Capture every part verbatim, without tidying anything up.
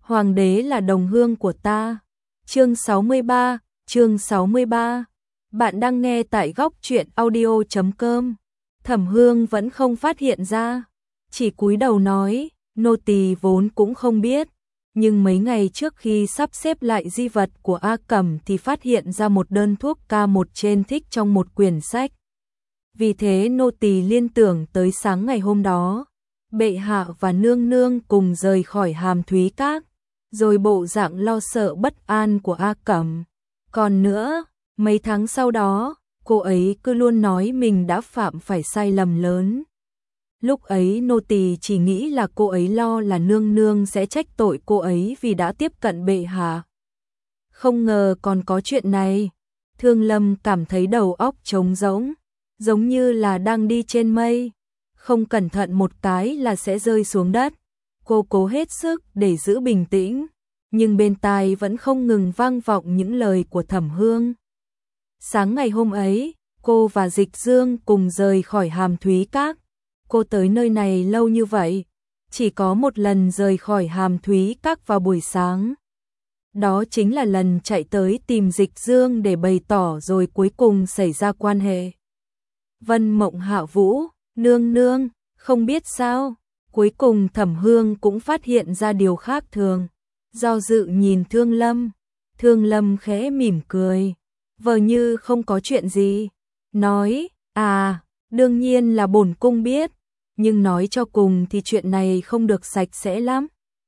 Hoàng đế là đồng hương của ta. Chương sáu mươi ba, chương sáu mươi ba. Bạn đang nghe tại góc truyện audio chấm com. Thẩm Hương vẫn không phát hiện ra, chỉ cúi đầu nói, nô tỳ vốn cũng không biết, nhưng mấy ngày trước khi sắp xếp lại di vật của A Cẩm thì phát hiện ra một đơn thuốc ca một trên thích trong một quyển sách. Vì thế nô tỳ liên tưởng tới sáng ngày hôm đó, bệ hạ và nương nương cùng rời khỏi Hàm Thúy Các, rồi bộ dạng lo sợ bất an của A Cẩm. Còn nữa, mấy tháng sau đó, cô ấy cứ luôn nói mình đã phạm phải sai lầm lớn. Lúc ấy nô tỳ chỉ nghĩ là cô ấy lo là nương nương sẽ trách tội cô ấy vì đã tiếp cận bệ hạ. Không ngờ còn có chuyện này. Thương Lâm cảm thấy đầu óc trống rỗng, giống như là đang đi trên mây, không cẩn thận một cái là sẽ rơi xuống đất. Cô cố hết sức để giữ bình tĩnh, nhưng bên tai vẫn không ngừng vang vọng những lời của Thẩm Hương. Sáng ngày hôm ấy, cô và Dịch Dương cùng rời khỏi Hàm Thúy Các. Cô tới nơi này lâu như vậy, chỉ có một lần rời khỏi Hàm Thúy Các vào buổi sáng. Đó chính là lần chạy tới tìm Dịch Dương để bày tỏ rồi cuối cùng xảy ra quan hệ. Vân Mộng Hạ Vũ, nương nương, không biết sao, cuối cùng Thẩm Hương cũng phát hiện ra điều khác thường. Do dự nhìn Thương Lâm, Thương Lâm khẽ mỉm cười, vờ như không có chuyện gì, nói, à, đương nhiên là bổn cung biết, nhưng nói cho cùng thì chuyện này không được sạch sẽ lắm.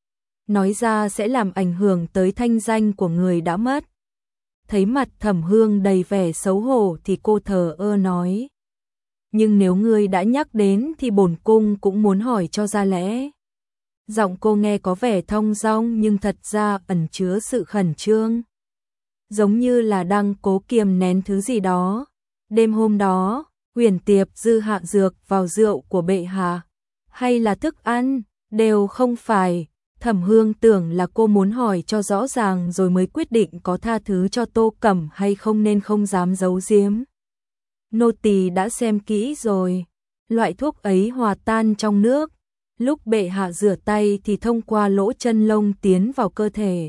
Nói ra sẽ làm ảnh hưởng tới thanh danh của người đã mất. Thấy mặt Thẩm Hương đầy vẻ xấu hổ thì cô thờ ơ nói, nhưng nếu ngươi đã nhắc đến thì bổn cung cũng muốn hỏi cho ra lẽ. Giọng cô nghe có vẻ thong dong nhưng thật ra ẩn chứa sự khẩn trương, giống như là đang cố kiềm nén thứ gì đó. Đêm hôm đó, Huyền Tiệp Dư hạ dược vào rượu của bệ hạ, hay là thức ăn, đều không phải. Thẩm Hương tưởng là cô muốn hỏi cho rõ ràng rồi mới quyết định có tha thứ cho Tô Cẩm hay không nên không dám giấu giếm. Nô tỳ đã xem kỹ rồi, loại thuốc ấy hòa tan trong nước, lúc bệ hạ rửa tay thì thông qua lỗ chân lông tiến vào cơ thể.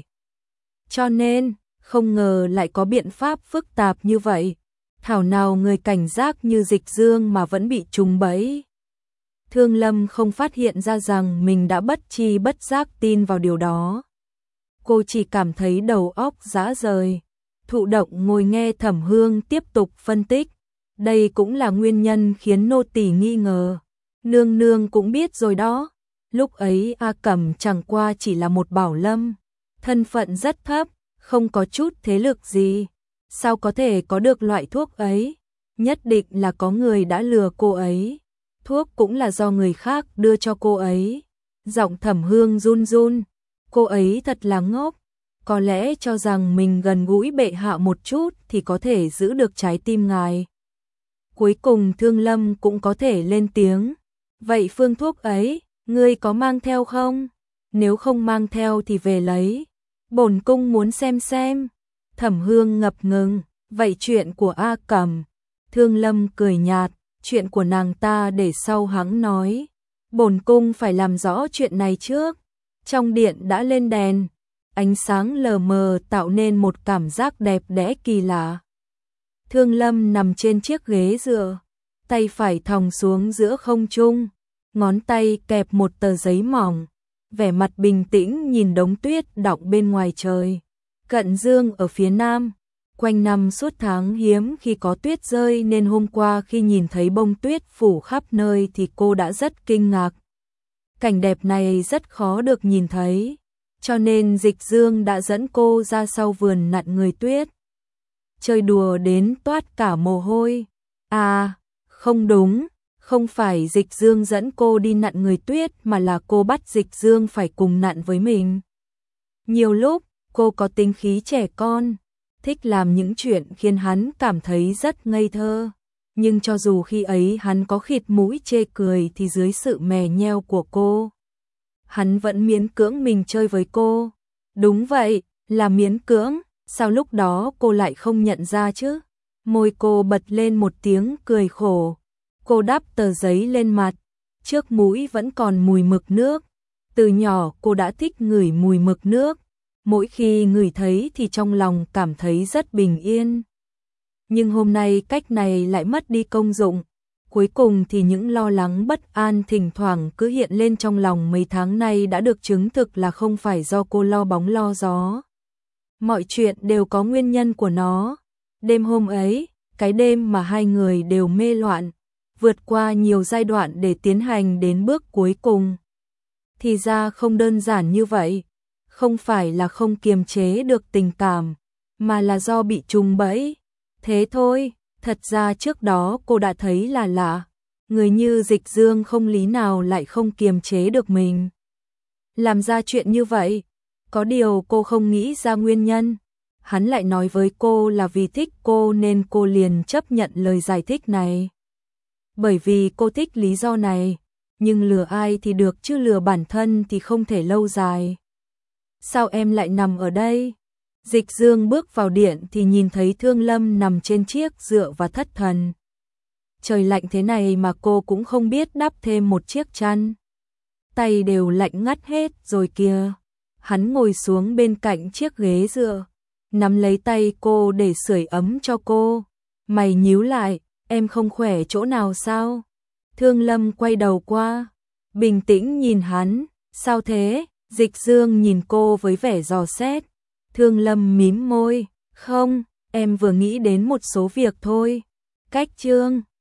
Cho nên, không ngờ lại có biện pháp phức tạp như vậy. Thảo nào người cảnh giác như Dịch Dương mà vẫn bị trúng bẫy. Thương Lâm không phát hiện ra rằng mình đã bất tri bất giác tin vào điều đó. Cô chỉ cảm thấy đầu óc rã rời, thụ động ngồi nghe Thẩm Hương tiếp tục phân tích. Đây cũng là nguyên nhân khiến nô tỳ nghi ngờ. Nương nương cũng biết rồi đó, lúc ấy A Cẩm chẳng qua chỉ là một bảo lâm, thân phận rất thấp, không có chút thế lực gì. Sao có thể có được loại thuốc ấy? Nhất định là có người đã lừa cô ấy. Thuốc cũng là do người khác đưa cho cô ấy. Giọng Thẩm Hương run run. Cô ấy thật là ngốc. Có lẽ cho rằng mình gần gũi bệ hạ một chút thì có thể giữ được trái tim ngài. Cuối cùng Thương Lâm cũng có thể lên tiếng. Vậy phương thuốc ấy, ngươi có mang theo không? Nếu không mang theo thì về lấy. Bổn cung muốn xem xem. Thẩm Hương ngập ngừng. Vậy chuyện của A Cẩm? Thương Lâm cười nhạt. Chuyện của nàng ta để sau hãng nói. Bổn cung phải làm rõ chuyện này trước. Trong điện đã lên đèn, ánh sáng lờ mờ tạo nên một cảm giác đẹp đẽ kỳ lạ. Thương Lâm nằm trên chiếc ghế dựa, tay phải thòng xuống giữa không trung, ngón tay kẹp một tờ giấy mỏng, vẻ mặt bình tĩnh nhìn đống tuyết đọng bên ngoài trời. Cận dương ở phía nam, quanh năm suốt tháng hiếm khi có tuyết rơi nên hôm qua khi nhìn thấy bông tuyết phủ khắp nơi thì cô đã rất kinh ngạc. Cảnh đẹp này rất khó được nhìn thấy, cho nên Dịch Dương đã dẫn cô ra sau vườn nặn người tuyết. Chơi đùa đến toát cả mồ hôi. À, không đúng, không phải Dịch Dương dẫn cô đi nặn người tuyết mà là cô bắt Dịch Dương phải cùng nặn với mình. Nhiều lúc, cô có tính khí trẻ con, thích làm những chuyện khiến hắn cảm thấy rất ngây thơ. Nhưng cho dù khi ấy hắn có khịt mũi chê cười thì dưới sự mè nheo của cô, hắn vẫn miễn cưỡng mình chơi với cô. Đúng vậy, là miễn cưỡng, sao lúc đó cô lại không nhận ra chứ? Môi cô bật lên một tiếng cười khổ. Cô đắp tờ giấy lên mặt, trước mũi vẫn còn mùi mực nước. Từ nhỏ cô đã thích ngửi mùi mực nước, mỗi khi ngửi thấy thì trong lòng cảm thấy rất bình yên. Nhưng hôm nay cách này lại mất đi công dụng. Cuối cùng thì những lo lắng bất an thỉnh thoảng cứ hiện lên trong lòng mấy tháng nay đã được chứng thực là không phải do cô lo bóng lo gió. Mọi chuyện đều có nguyên nhân của nó. Đêm hôm ấy, cái đêm mà hai người đều mê loạn, vượt qua nhiều giai đoạn để tiến hành đến bước cuối cùng. Thì ra không đơn giản như vậy, không phải là không kiềm chế được tình cảm, mà là do bị trùng bẫy. Thế thôi, thật ra trước đó cô đã thấy là lạ, người như Dịch Dương không lý nào lại không kiềm chế được mình. Làm ra chuyện như vậy, có điều cô không nghĩ ra nguyên nhân. Hắn lại nói với cô là vì thích cô nên cô liền chấp nhận lời giải thích này. Bởi vì cô thích lý do này, nhưng lừa ai thì được chứ lừa bản thân thì không thể lâu dài. Sao em lại nằm ở đây? Dịch Dương bước vào điện thì nhìn thấy Thương Lâm nằm trên chiếc dựa và thất thần. Trời lạnh thế này mà cô cũng không biết đắp thêm một chiếc chăn. Tay đều lạnh ngắt hết rồi kìa. Hắn ngồi xuống bên cạnh chiếc ghế dựa, nắm lấy tay cô để sưởi ấm cho cô. Mày nhíu lại, em không khỏe chỗ nào sao? Thương Lâm quay đầu qua, bình tĩnh nhìn hắn. Sao thế? Dịch Dương nhìn cô với vẻ dò xét. Thương Lâm mím môi, không, em vừa nghĩ đến một số việc thôi. Cách chương